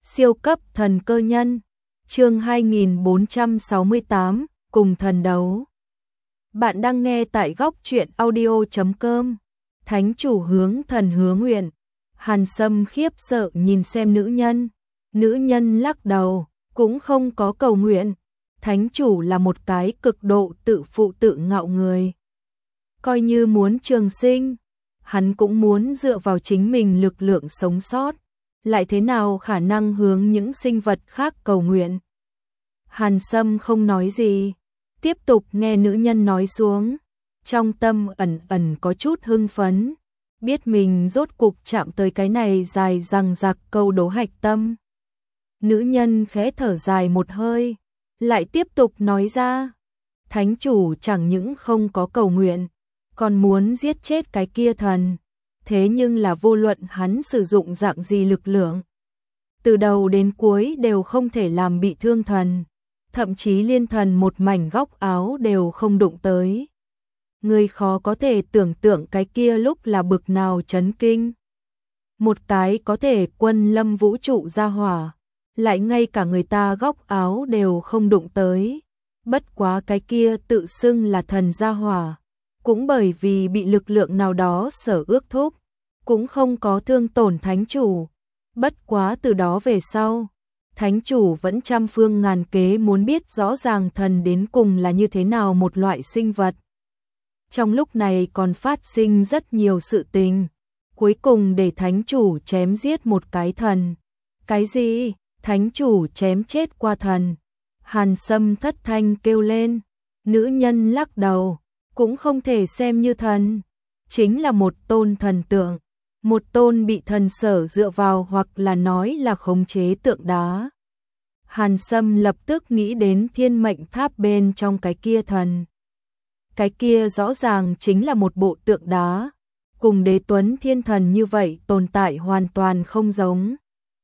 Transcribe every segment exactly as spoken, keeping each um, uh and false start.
Siêu cấp thần cơ nhân, chương hai nghìn bốn trăm sáu mươi tám, cùng thần đấu. Bạn đang nghe tại góc truyện audio chấm com. Thánh chủ hướng thần hứa nguyện. Hàn Sâm khiếp sợ nhìn xem nữ nhân. Nữ nhân lắc đầu, cũng không có cầu nguyện. Thánh chủ là một cái cực độ tự phụ tự ngạo người. Coi như muốn trường sinh, hắn cũng muốn dựa vào chính mình lực lượng sống sót. Lại thế nào khả năng hướng những sinh vật khác cầu nguyện. Hàn Sâm không nói gì, tiếp tục nghe nữ nhân nói xuống, trong tâm ẩn ẩn có chút hưng phấn, biết mình rốt cục chạm tới cái này dài dằng dặc câu đố hạch tâm. Nữ nhân khẽ thở dài một hơi, lại tiếp tục nói ra, thánh chủ chẳng những không có cầu nguyện, còn muốn giết chết cái kia thần. Thế nhưng là vô luận hắn sử dụng dạng gì lực lượng, từ đầu đến cuối đều không thể làm bị thương thần, thậm chí liên thần một mảnh góc áo đều không đụng tới. Người khó có thể tưởng tượng cái kia lúc là bực nào chấn kinh. Một cái có thể quân lâm vũ trụ ra hỏa, lại ngay cả người ta góc áo đều không đụng tới. Bất quá cái kia tự xưng là thần gia hỏa, cũng bởi vì bị lực lượng nào đó sở ước thúc, cũng không có thương tổn thánh chủ. Bất quá từ đó về sau, thánh chủ vẫn trăm phương ngàn kế muốn biết rõ ràng thần đến cùng là như thế nào một loại sinh vật. Trong lúc này còn phát sinh rất nhiều sự tình, cuối cùng để thánh chủ chém giết một cái thần. Cái gì? Thánh chủ chém chết qua thần? Hàn Sâm thất thanh kêu lên. Nữ nhân lắc đầu, cũng không thể xem như thần, chính là một tôn thần tượng. Một tôn bị thần sở dựa vào hoặc là nói là khống chế tượng đá. Hàn Sâm lập tức nghĩ đến thiên mệnh tháp bên trong cái kia thần. Cái kia rõ ràng chính là một bộ tượng đá, cùng đế tuấn thiên thần như vậy tồn tại hoàn toàn không giống.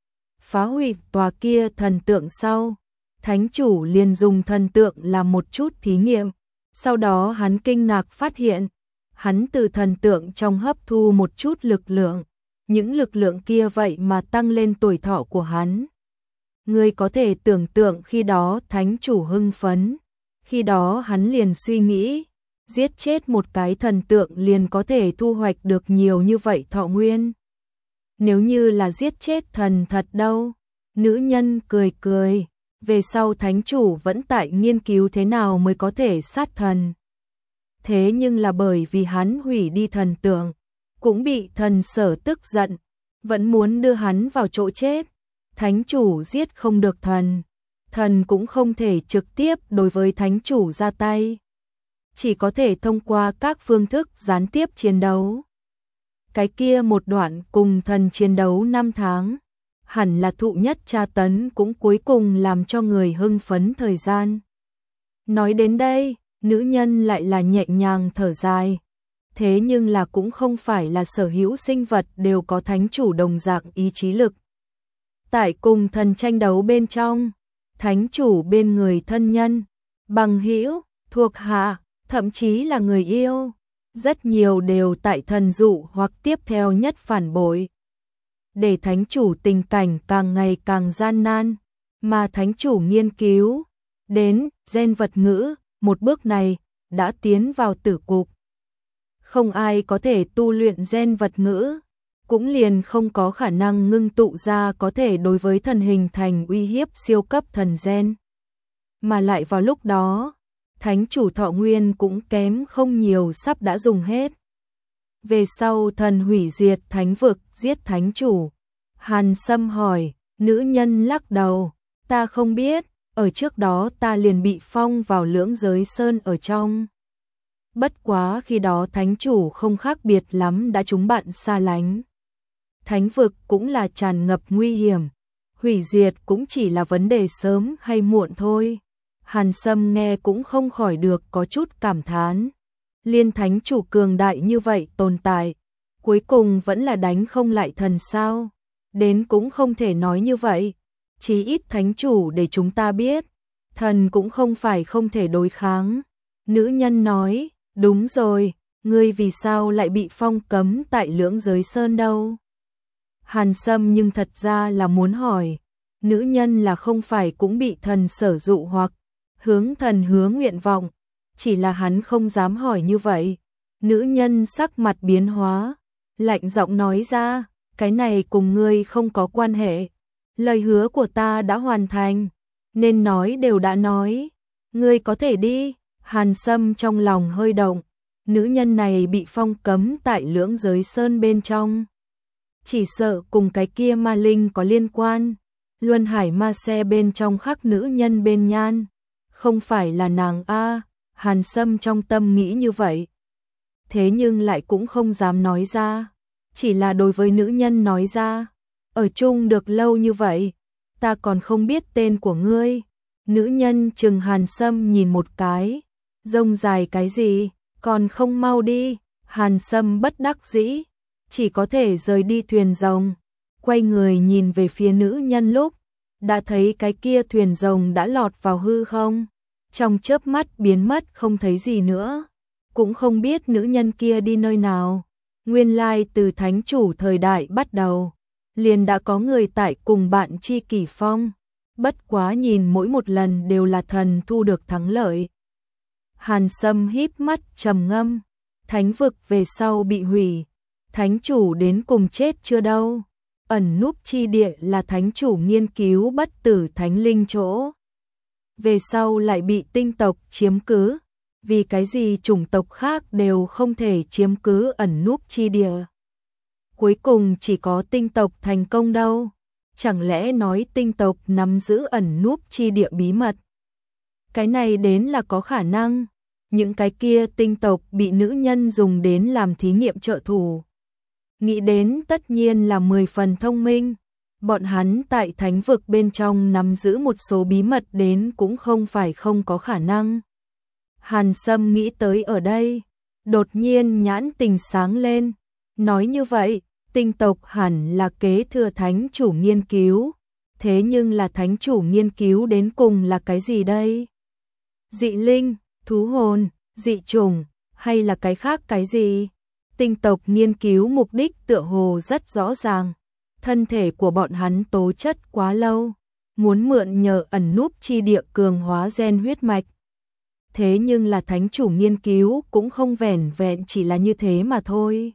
Phá hủy tòa kia thần tượng sau, thánh chủ liền dùng thần tượng làm một chút thí nghiệm. Sau đó hắn kinh ngạc phát hiện, hắn từ thần tượng trong hấp thu một chút lực lượng, những lực lượng kia vậy mà tăng lên tuổi thọ của hắn. Ngươi có thể tưởng tượng khi đó thánh chủ hưng phấn, khi đó hắn liền suy nghĩ, giết chết một cái thần tượng liền có thể thu hoạch được nhiều như vậy thọ nguyên. Nếu như là giết chết thần thật đâu? Nữ nhân cười cười, về sau thánh chủ vẫn tại nghiên cứu thế nào mới có thể sát thần. Thế nhưng là bởi vì hắn hủy đi thần tượng, cũng bị thần sở tức giận, vẫn muốn đưa hắn vào chỗ chết. Thánh chủ giết không được thần, thần cũng không thể trực tiếp đối với thánh chủ ra tay, chỉ có thể thông qua các phương thức gián tiếp chiến đấu. Cái kia một đoạn cùng thần chiến đấu năm tháng, hẳn là thụ nhất tra tấn cũng cuối cùng làm cho người hưng phấn thời gian. Nói đến đây, nữ nhân lại là nhẹ nhàng thở dài. Thế nhưng là cũng không phải là sở hữu sinh vật đều có thánh chủ đồng dạng ý chí lực. Tại cùng thần tranh đấu bên trong, thánh chủ bên người thân nhân, bằng hữu, thuộc hạ, thậm chí là người yêu, rất nhiều đều tại thần dụ hoặc tiếp theo nhất phản bội. Để thánh chủ tình cảnh càng ngày càng gian nan, mà thánh chủ nghiên cứu đến gen vật ngữ, một bước này đã tiến vào tử cục. Không ai có thể tu luyện gen vật ngữ, cũng liền không có khả năng ngưng tụ ra có thể đối với thần hình thành uy hiếp siêu cấp thần gen. Mà lại vào lúc đó, thánh chủ thọ nguyên cũng kém không nhiều, sắp đã dùng hết. Về sau thần hủy diệt thánh vực giết thánh chủ. Hàn Sâm hỏi, nữ nhân lắc đầu, ta không biết, ở trước đó ta liền bị phong vào lưỡng giới sơn ở trong. Bất quá khi đó thánh chủ không khác biệt lắm đã chúng bạn xa lánh. Thánh vực cũng là tràn ngập nguy hiểm, hủy diệt cũng chỉ là vấn đề sớm hay muộn thôi. Hàn Sâm nghe cũng không khỏi được có chút cảm thán. Liên thánh chủ cường đại như vậy tồn tại, cuối cùng vẫn là đánh không lại thần sao? Đến cũng không thể nói như vậy. Chí ít thánh chủ để chúng ta biết, thần cũng không phải không thể đối kháng. Nữ nhân nói, đúng rồi, ngươi vì sao lại bị phong cấm tại lưỡng giới sơn đâu? Hàn Sâm nhưng thật ra là muốn hỏi, nữ nhân là không phải cũng bị thần sở dụ hoặc hướng thần hứa nguyện vọng, chỉ là hắn không dám hỏi như vậy. Nữ nhân sắc mặt biến hóa, lạnh giọng nói ra, cái này cùng ngươi không có quan hệ. Lời hứa của ta đã hoàn thành, nên nói đều đã nói, ngươi có thể đi. Hàn Sâm trong lòng hơi động, nữ nhân này bị phong cấm tại Lưỡng Giới Sơn bên trong. Chỉ sợ cùng cái kia ma linh có liên quan, Luân Hải ma xe bên trong khắc nữ nhân bên nhan, không phải là nàng a. Hàn Sâm trong tâm nghĩ như vậy, thế nhưng lại cũng không dám nói ra, chỉ là đối với nữ nhân nói ra, ở chung được lâu như vậy, ta còn không biết tên của ngươi. Nữ nhân chừng Hàn Sâm nhìn một cái, rông dài cái gì, còn không mau đi. Hàn Sâm bất đắc dĩ, chỉ có thể rời đi thuyền rồng, quay người nhìn về phía nữ nhân lúc, đã thấy cái kia thuyền rồng đã lọt vào hư không, trong chớp mắt biến mất không thấy gì nữa, cũng không biết nữ nhân kia đi nơi nào. Nguyên lai từ thánh chủ thời đại bắt đầu, liền đã có người tại cùng bạn Chi Kỷ Phong, bất quá nhìn mỗi một lần đều là thần thu được thắng lợi. Hàn Sâm híp mắt trầm ngâm, thánh vực về sau bị hủy, thánh chủ đến cùng chết chưa đâu. Ẩn núp chi địa là thánh chủ nghiên cứu bất tử thánh linh chỗ, về sau lại bị tinh tộc chiếm cứ, vì cái gì chủng tộc khác đều không thể chiếm cứ ẩn núp chi địa, cuối cùng chỉ có tinh tộc thành công đâu. Chẳng lẽ nói tinh tộc nắm giữ ẩn núp chi địa bí mật? Cái này đến là có khả năng. Những cái kia tinh tộc bị nữ nhân dùng đến làm thí nghiệm trợ thủ, nghĩ đến tất nhiên là mười phần thông minh. Bọn hắn tại thánh vực bên trong nắm giữ một số bí mật đến cũng không phải không có khả năng. Hàn Sâm nghĩ tới ở đây, đột nhiên nhãn tình sáng lên, nói như vậy, tinh tộc hẳn là kế thừa thánh chủ nghiên cứu, thế nhưng là thánh chủ nghiên cứu đến cùng là cái gì đây? Dị linh, thú hồn, dị chủng, hay là cái khác cái gì? Tinh tộc nghiên cứu mục đích tựa hồ rất rõ ràng, thân thể của bọn hắn tố chất quá lâu, muốn mượn nhờ ẩn núp chi địa cường hóa gen huyết mạch. Thế nhưng là thánh chủ nghiên cứu cũng không vẻn vẹn chỉ là như thế mà thôi.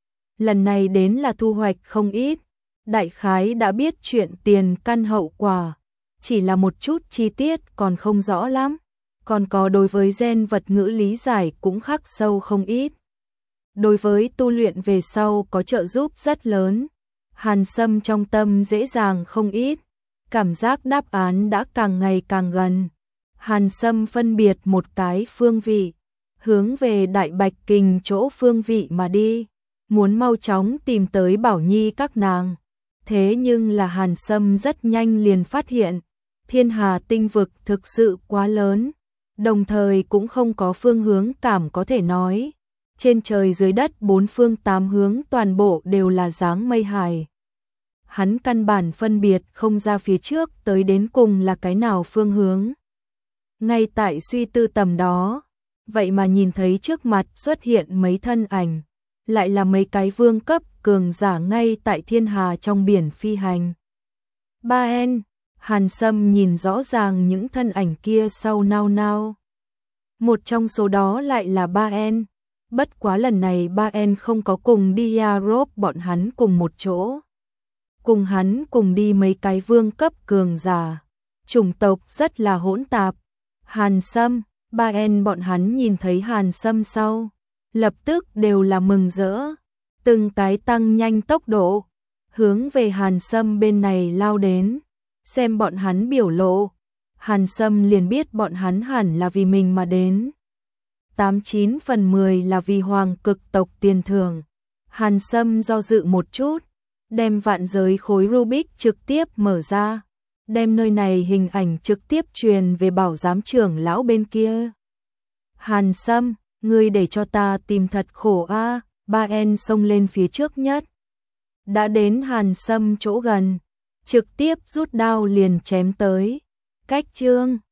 Lần này đến là thu hoạch không ít, đại khái đã biết chuyện tiền căn hậu quả, chỉ là một chút chi tiết còn không rõ lắm, còn có đối với gen vật ngữ lý giải cũng khắc sâu không ít. Đối với tu luyện về sau có trợ giúp rất lớn, Hàn Sâm trong tâm dễ dàng không ít, cảm giác đáp án đã càng ngày càng gần. Hàn Sâm phân biệt một cái phương vị, hướng về Đại Bạch Kình chỗ phương vị mà đi, muốn mau chóng tìm tới Bảo Nhi các nàng. Thế nhưng là Hàn Sâm rất nhanh liền phát hiện, Thiên Hà tinh vực thực sự quá lớn, đồng thời cũng không có phương hướng cảm có thể nói. Trên trời dưới đất bốn phương tám hướng toàn bộ đều là dáng mây hải. Hắn căn bản phân biệt không ra phía trước tới đến cùng là cái nào phương hướng. Ngay tại suy tư tầm đó, vậy mà nhìn thấy trước mặt xuất hiện mấy thân ảnh, lại là mấy cái vương cấp cường giả ngay tại thiên hà trong biển phi hành. Ba En, Hàn Sâm nhìn rõ ràng những thân ảnh kia sau nao nao. Một trong số đó lại là Ba En, bất quá lần này Ba En không có cùng đi Yarop bọn hắn cùng một chỗ. Cùng hắn cùng đi mấy cái vương cấp cường giả, chủng tộc rất là hỗn tạp. Hàn Sâm, Ba En bọn hắn nhìn thấy Hàn Sâm sau, lập tức đều là mừng rỡ, từng cái tăng nhanh tốc độ, hướng về Hàn Sâm bên này lao đến, xem bọn hắn biểu lộ, Hàn Sâm liền biết bọn hắn hẳn là vì mình mà đến. Tám chín phần mười là vì hoàng cực tộc tiền thưởng. Hàn Sâm do dự một chút, đem vạn giới khối Rubik trực tiếp mở ra, đem nơi này hình ảnh trực tiếp truyền về bảo giám trưởng lão bên kia. Hàn Sâm, ngươi để cho ta tìm thật khổ a. Ba En xông lên phía trước nhất, đã đến Hàn Sâm chỗ gần, trực tiếp rút đao liền chém tới. Cách chương